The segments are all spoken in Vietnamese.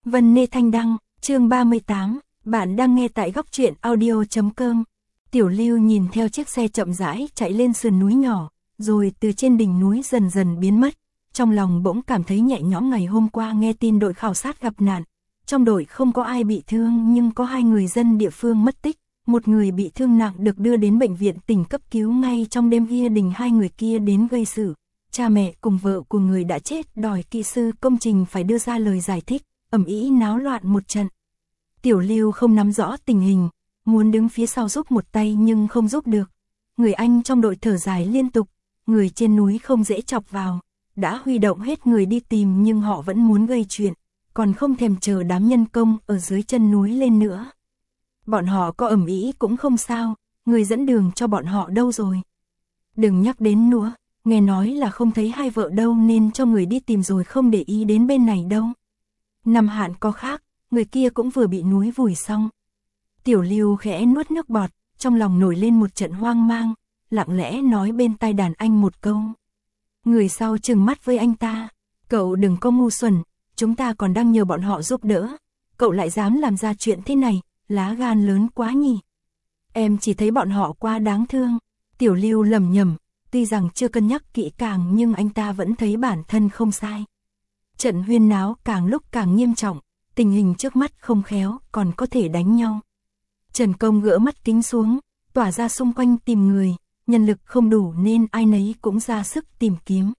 Vân Nê Thanh Đăng, chương 38, bạn đang nghe tại góc truyện audio.com. Tiểu Lưu nhìn theo chiếc xe chậm rãi chạy lên sườn núi nhỏ, rồi từ trên đỉnh núi dần dần biến mất. Trong lòng bỗng cảm thấy nhẹ nhõm. Ngày hôm qua nghe tin đội khảo sát gặp nạn. Trong đội không có ai bị thương nhưng có 2 người dân địa phương mất tích. Một người bị thương nặng được đưa đến bệnh viện tỉnh cấp cứu ngay trong đêm. Gia đình 2 người kia đến gây sự. Cha mẹ cùng vợ của người đã chết đòi kỹ sư công trình phải đưa ra lời giải thích, ầm ĩ náo loạn một trận. Tiểu Lưu không nắm rõ tình hình, muốn đứng phía sau giúp một tay nhưng không giúp được. Người anh trong đội thở dài liên tục, người trên núi không dễ chọc vào, đã huy động hết người đi tìm nhưng họ vẫn muốn gây chuyện, còn không thèm chờ đám nhân công ở dưới chân núi lên nữa. Bọn họ có ầm ĩ cũng không sao, người dẫn đường cho bọn họ đâu rồi? Đừng nhắc đến nữa, nghe nói là không thấy hai vợ đâu nên cho người đi tìm rồi không để ý đến bên này đâu. Năm hạn có khác, người kia cũng vừa bị núi vùi xong. Tiểu Lưu khẽ nuốt nước bọt, trong lòng nổi lên một trận hoang mang, lặng lẽ nói bên tai đàn anh một câu. Người sau trừng mắt với anh ta, cậu đừng có ngu xuẩn, chúng ta còn đang nhờ bọn họ giúp đỡ, cậu lại dám làm ra chuyện thế này, lá gan lớn quá nhỉ. Em chỉ thấy bọn họ quá đáng thương. Tiểu Lưu lẩm nhẩm, tuy rằng chưa cân nhắc kỹ càng nhưng anh ta vẫn thấy bản thân không sai. Trận huyên náo càng lúc càng nghiêm trọng, tình hình trước mắt không khéo, còn có thể đánh nhau. Trần Công gỡ mắt kính xuống, tỏa ra xung quanh tìm người, nhân lực không đủ nên ai nấy cũng ra sức tìm kiếm.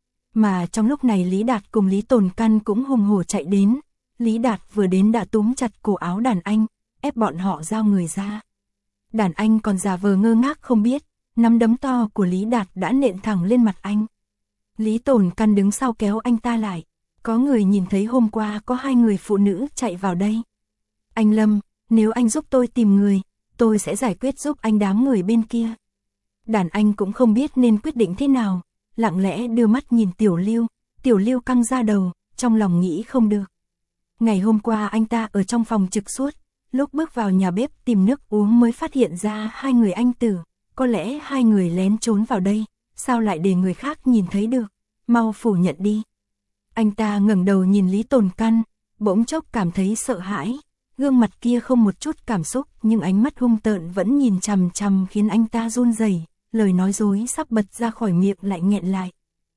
Mà trong lúc này Lý Đạt cùng Lý Tồn Căn cũng hùng hổ chạy đến. Lý Đạt vừa đến đã túm chặt cổ áo đàn anh, ép bọn họ giao người ra. Đàn anh còn giả vờ ngơ ngác không biết, nắm đấm to của Lý Đạt đã nện thẳng lên mặt anh. Lý Tồn Căn đứng sau kéo anh ta lại. Có người nhìn thấy hôm qua có 2 người phụ nữ chạy vào đây. Anh Lâm, nếu anh giúp tôi tìm người, tôi sẽ giải quyết giúp anh đám người bên kia. Đàn anh cũng không biết nên quyết định thế nào, lặng lẽ đưa mắt nhìn Tiểu Lưu. Tiểu Lưu căng ra đầu, trong lòng nghĩ không được. Ngày hôm qua anh ta ở trong phòng trực suốt, lúc bước vào nhà bếp tìm nước uống mới phát hiện ra 2 người anh tử. Có lẽ 2 người lén trốn vào đây, sao lại để người khác nhìn thấy được, mau phủ nhận đi. Anh ta ngẩng đầu nhìn Lý Tồn Căn, bỗng chốc cảm thấy sợ hãi, gương mặt kia không một chút cảm xúc nhưng ánh mắt hung tợn vẫn nhìn chằm chằm khiến anh ta run rẩy, lời nói dối sắp bật ra khỏi miệng lại nghẹn lại.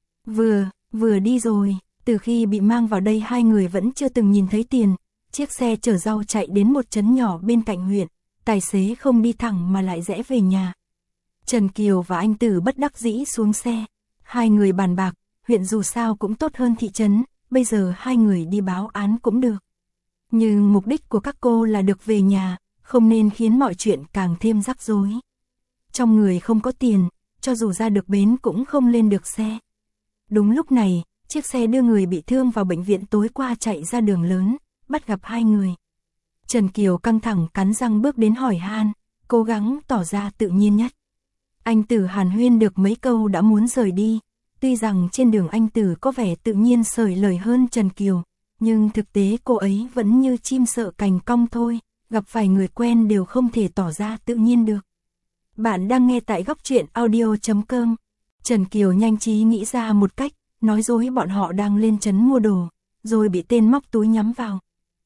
Vừa đi rồi, từ khi bị mang vào đây 2 người vẫn chưa từng nhìn thấy tiền, chiếc xe chở rau chạy đến một trấn nhỏ bên cạnh huyện, tài xế không đi thẳng mà lại rẽ về nhà. Trần Kiều và anh Tử bất đắc dĩ xuống xe, 2 người bàn bạc, huyện dù sao cũng tốt hơn thị trấn, bây giờ 2 người đi báo án cũng được. Nhưng mục đích của các cô là được về nhà, không nên khiến mọi chuyện càng thêm rắc rối. Trong người không có tiền, cho dù ra được bến cũng không lên được xe. Đúng lúc này, chiếc xe đưa người bị thương vào bệnh viện tối qua chạy ra đường lớn, bắt gặp 2 người. Trần Kiều căng thẳng cắn răng bước đến hỏi han, cố gắng tỏ ra tự nhiên nhất. Anh Tử hàn huyên được mấy câu đã muốn rời đi. Tuy rằng trên đường anh Tử có vẻ tự nhiên sởi lời hơn Trần Kiều, nhưng thực tế cô ấy vẫn như chim sợ cành cong thôi, gặp phải người quen đều không thể tỏ ra tự nhiên được. Bạn đang nghe tại góc truyện audio.com. Trần Kiều nhanh trí nghĩ ra một cách, nói dối bọn họ đang lên trấn mua đồ, rồi bị tên móc túi nhắm vào.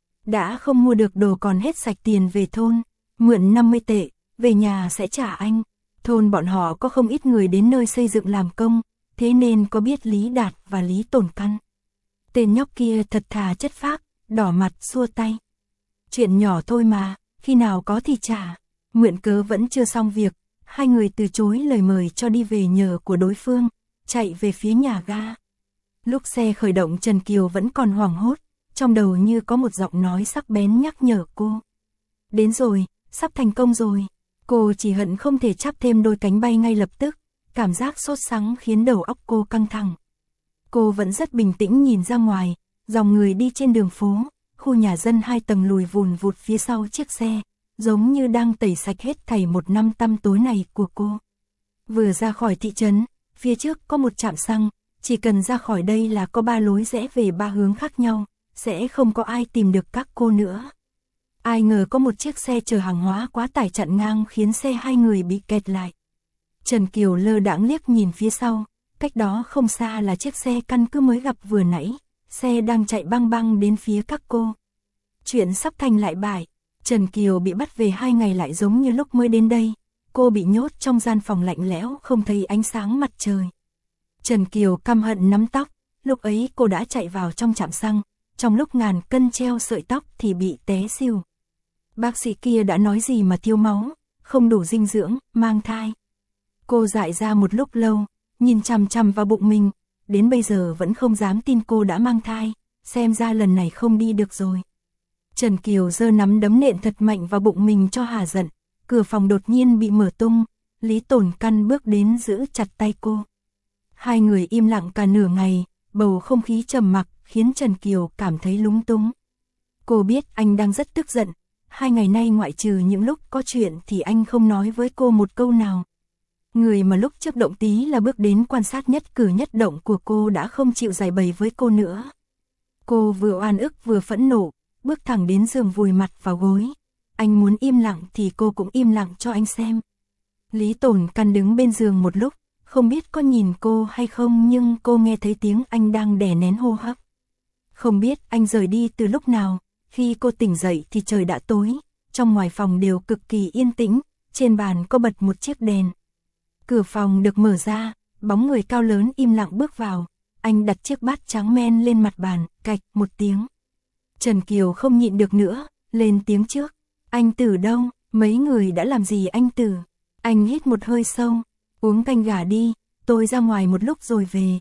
Đã không mua được đồ còn hết sạch tiền về thôn, mượn 50 tệ, về nhà sẽ trả anh. Thôn bọn họ có không ít người đến nơi xây dựng làm công, thế nên có biết Lý Đạt và Lý Tồn Căn. Tên nhóc kia thật thà chất phác, đỏ mặt xua tay. Chuyện nhỏ thôi mà, khi nào có thì trả. Mượn cớ vẫn chưa xong việc, 2 người từ chối lời mời cho đi về nhờ của đối phương, chạy về phía nhà ga. Lúc xe khởi động Trần Kiều vẫn còn hoảng hốt, trong đầu như có một giọng nói sắc bén nhắc nhở cô. Đến rồi, sắp thành công rồi. Cô chỉ hận không thể chắp thêm đôi cánh bay ngay lập tức, cảm giác sốt sắng khiến đầu óc cô căng thẳng. Cô vẫn rất bình tĩnh nhìn ra ngoài, dòng người đi trên đường phố, khu nhà dân 2 tầng lùi vùn vụt phía sau chiếc xe, giống như đang tẩy sạch hết thảy một năm tăm tối này của cô. Vừa ra khỏi thị trấn, phía trước có một trạm xăng, chỉ cần ra khỏi đây là có 3 lối rẽ về 3 hướng khác nhau, sẽ không có ai tìm được các cô nữa. Ai ngờ có một chiếc xe chở hàng hóa quá tải chặn ngang khiến xe 2 người bị kẹt lại. Trần Kiều lơ đãng liếc nhìn phía sau, cách đó không xa là chiếc xe căn cứ mới gặp vừa nãy, xe đang chạy băng băng đến phía các cô. Chuyện sắp thành lại bại. Trần Kiều bị bắt về 2 ngày lại giống như lúc mới đến đây. Cô bị nhốt trong gian phòng lạnh lẽo không thấy ánh sáng mặt trời. Trần Kiều căm hận nắm tóc. Lúc ấy cô đã chạy vào trong trạm xăng. Trong lúc ngàn cân treo sợi tóc thì bị té xỉu. Bác sĩ kia đã nói gì mà thiếu máu, không đủ dinh dưỡng, mang thai. Cô dại ra một lúc lâu, nhìn chằm chằm vào bụng mình, đến bây giờ vẫn không dám tin cô đã mang thai, xem ra lần này không đi được rồi. Trần Kiều giơ nắm đấm nện thật mạnh vào bụng mình cho hả giận, cửa phòng đột nhiên bị mở tung, Lý Tồn Căn bước đến giữ chặt tay cô. Hai người im lặng cả nửa ngày, bầu không khí trầm mặc khiến Trần Kiều cảm thấy lúng túng. Cô biết anh đang rất tức giận, 2 ngày nay ngoại trừ những lúc có chuyện thì anh không nói với cô một câu nào. Người mà lúc trước động tí là bước đến quan sát nhất cử nhất động của cô đã không chịu giải bày với cô nữa. Cô vừa oan ức vừa phẫn nộ, bước thẳng đến giường vùi mặt vào gối. Anh muốn im lặng thì cô cũng im lặng cho anh xem. Lý Tồn Căn đứng bên giường một lúc, không biết có nhìn cô hay không nhưng cô nghe thấy tiếng anh đang đè nén hô hấp. Không biết anh rời đi từ lúc nào, khi cô tỉnh dậy thì trời đã tối, trong ngoài phòng đều cực kỳ yên tĩnh, trên bàn có bật một chiếc đèn. Cửa phòng được mở ra, bóng người cao lớn im lặng bước vào, anh đặt chiếc bát trắng men lên mặt bàn, cạch một tiếng. Trần Kiều không nhịn được nữa, lên tiếng trước, anh Tử đâu, mấy người đã làm gì anh Tử? Anh hít một hơi sâu, uống canh gà đi, tôi ra ngoài một lúc rồi về.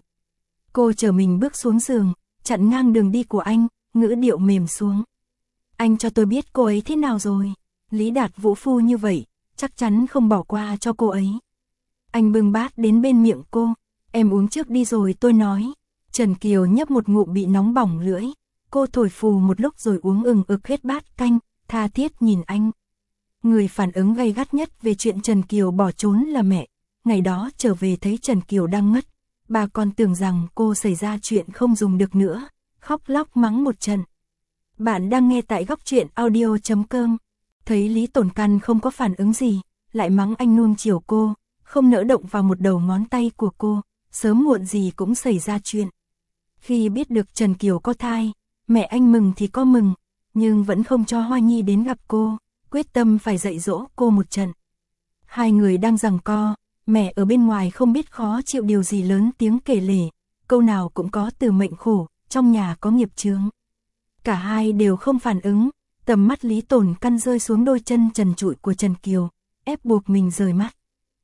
Cô chờ mình bước xuống giường, chặn ngang đường đi của anh, ngữ điệu mềm xuống. Anh cho tôi biết cô ấy thế nào rồi, Lý Đạt vũ phu như vậy, chắc chắn không bỏ qua cho cô ấy. Anh bưng bát đến bên miệng cô, em uống trước đi rồi tôi nói. Trần Kiều nhấp một ngụm bị nóng bỏng lưỡi, cô thổi phù một lúc rồi uống ừng ực hết bát canh, tha thiết nhìn anh. Người phản ứng gay gắt nhất về chuyện Trần Kiều bỏ trốn là mẹ, ngày đó trở về thấy Trần Kiều đang ngất, bà còn tưởng rằng cô xảy ra chuyện không dùng được nữa, khóc lóc mắng một trận. Bạn đang nghe tại Góc Truyện Audio.com, thấy Lý Tồn Căn không có phản ứng gì, lại mắng anh nuông chiều cô, không nỡ động vào một đầu ngón tay của cô, sớm muộn gì cũng xảy ra chuyện. Khi biết được Trần Kiều có thai, mẹ anh mừng thì có mừng, nhưng vẫn không cho Hoa Nhi đến gặp cô, quyết tâm phải dạy dỗ cô một trận. Hai người đang giằng co, mẹ ở bên ngoài không biết khó chịu điều gì lớn tiếng kể lể, câu nào cũng có từ mệnh khổ, trong nhà có nghiệp chướng. Cả hai đều không phản ứng, tầm mắt Lý Tồn Căn rơi xuống đôi chân trần trụi của Trần Kiều, ép buộc mình rời mắt.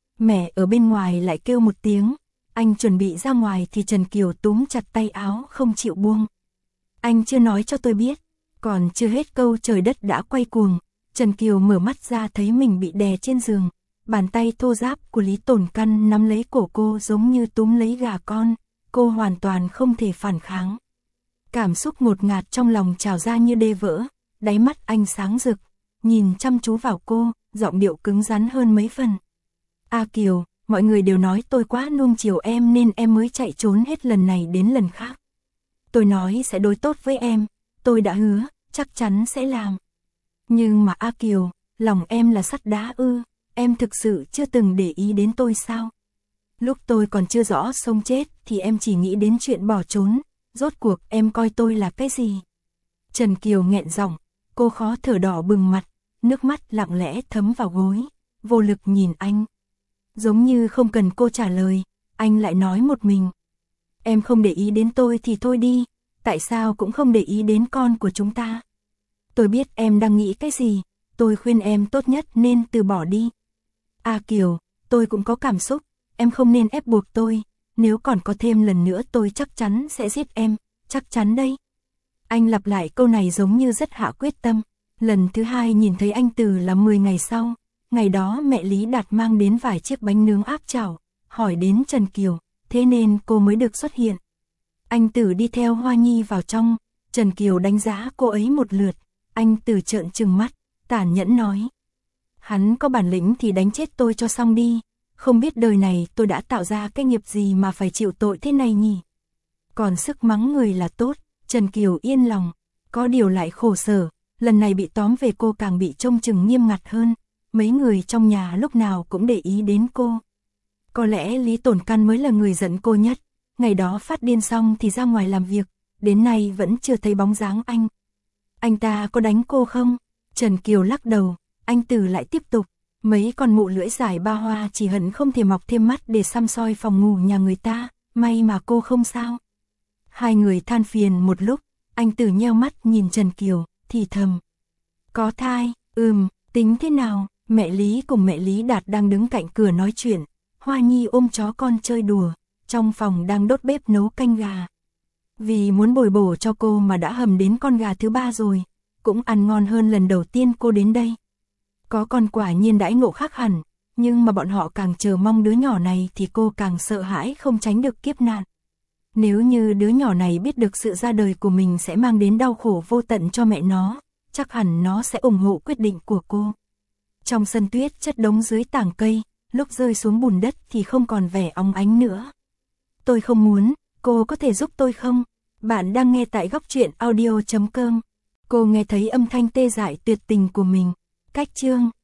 Mẹ ở bên ngoài lại kêu một tiếng, anh chuẩn bị ra ngoài thì Trần Kiều túm chặt tay áo không chịu buông. Anh chưa nói cho tôi biết, còn chưa hết câu trời đất đã quay cuồng, Trần Kiều mở mắt ra thấy mình bị đè trên giường, bàn tay thô ráp của Lý Tồn Căn nắm lấy cổ cô giống như túm lấy gà con, cô hoàn toàn không thể phản kháng. Cảm xúc ngột ngạt trong lòng trào ra như đê vỡ, đáy mắt anh sáng rực, nhìn chăm chú vào cô, giọng điệu cứng rắn hơn mấy phần. A Kiều, mọi người đều nói tôi quá nuông chiều em nên em mới chạy trốn hết lần này đến lần khác. Tôi nói sẽ đối tốt với em, tôi đã hứa, chắc chắn sẽ làm. Nhưng mà A Kiều, lòng em là sắt đá ư, em thực sự chưa từng để ý đến tôi sao? Lúc tôi còn chưa rõ sống chết thì em chỉ nghĩ đến chuyện bỏ trốn, rốt cuộc em coi tôi là cái gì? Trần Kiều nghẹn giọng, cô khó thở đỏ bừng mặt, nước mắt lặng lẽ thấm vào gối, vô lực nhìn anh. Giống như không cần cô trả lời, anh lại nói một mình. Em không để ý đến tôi thì thôi đi, tại sao cũng không để ý đến con của chúng ta? Tôi biết em đang nghĩ cái gì, tôi khuyên em tốt nhất nên từ bỏ đi. A Kiều, tôi cũng có cảm xúc, em không nên ép buộc tôi, nếu còn có thêm lần nữa tôi chắc chắn sẽ giết em, chắc chắn đây. Anh lặp lại câu này giống như rất hạ quyết tâm. Lần thứ hai nhìn thấy anh Từ là 10 ngày sau, ngày đó mẹ Lý Đạt mang đến vài chiếc bánh nướng áp chảo, hỏi đến Trần Kiều, thế nên cô mới được xuất hiện. Anh Tử đi theo Hoa Nhi vào trong, Trần Kiều đánh giá cô ấy một lượt, anh Tử trợn trừng mắt, tàn nhẫn nói. Hắn có bản lĩnh thì đánh chết tôi cho xong đi, không biết đời này tôi đã tạo ra cái nghiệp gì mà phải chịu tội thế này nhỉ. Còn sức mắng người là tốt, Trần Kiều yên lòng, có điều lại khổ sở, lần này bị tóm về cô càng bị trông chừng nghiêm ngặt hơn, mấy người trong nhà lúc nào cũng để ý đến cô. Có lẽ Lý Tồn Căn mới là người giận cô nhất, ngày đó phát điên xong thì ra ngoài làm việc, đến nay vẫn chưa thấy bóng dáng anh. Anh ta có đánh cô không? Trần Kiều lắc đầu, anh Từ lại tiếp tục. Mấy con mụ lưỡi dài ba hoa chỉ hận không thể mọc thêm mắt để săm soi phòng ngủ nhà người ta, may mà cô không sao. Hai người than phiền một lúc, anh Từ nheo mắt nhìn Trần Kiều, thì thầm. Có thai, tính thế nào? Mẹ Lý cùng mẹ Lý Đạt đang đứng cạnh cửa nói chuyện, Hoa Nhi ôm chó con chơi đùa, trong phòng đang đốt bếp nấu canh gà. Vì muốn bồi bổ cho cô mà đã hầm đến con gà thứ 3 rồi, cũng ăn ngon hơn lần đầu tiên cô đến đây. Có con quả nhiên đãi ngộ khác hẳn, nhưng mà bọn họ càng chờ mong đứa nhỏ này thì cô càng sợ hãi không tránh được kiếp nạn. Nếu như đứa nhỏ này biết được sự ra đời của mình sẽ mang đến đau khổ vô tận cho mẹ nó, chắc hẳn nó sẽ ủng hộ quyết định của cô. Trong sân tuyết chất đống dưới tảng cây, lúc rơi xuống bùn đất thì không còn vẻ óng ánh nữa. Tôi không muốn, cô có thể giúp tôi không? Bạn đang nghe tại góc truyện audio.com. Cô nghe thấy âm thanh tê dại tuyệt tình của mình. Cách chương